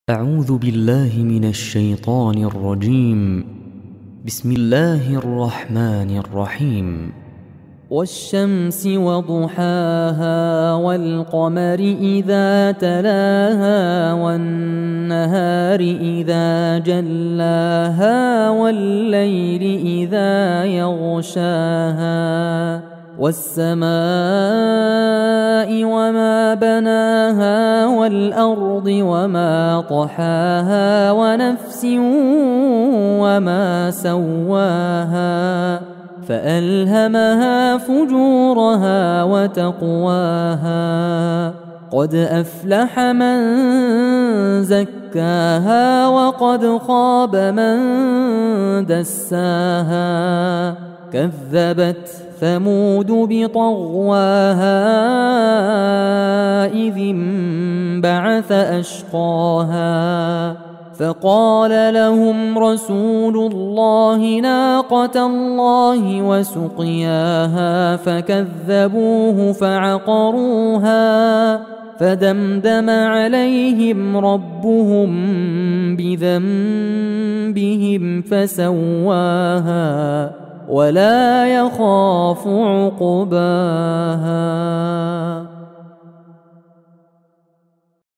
أعوذ بالله من الشيطان الرجيم. بسم الله الرحمن الرحيم. والشمس وضحاها والقمر إذا تلاها والنهار إذا جلاها والليل إذا يغشاها والسماء وما بناها والأرض وما طحاها ونفس وما سواها فألهمها فجورها وتقواها قد أفلح من زكاها وقد خاب من دساها كذبت ثمود بطغواها إذ انبعث أشقاها فقال لهم رسول الله ناقة الله وسقياها فكذبوه فعقروها فدمدم عليهم ربهم بذنبهم فسواها ولا يخاف عقباها.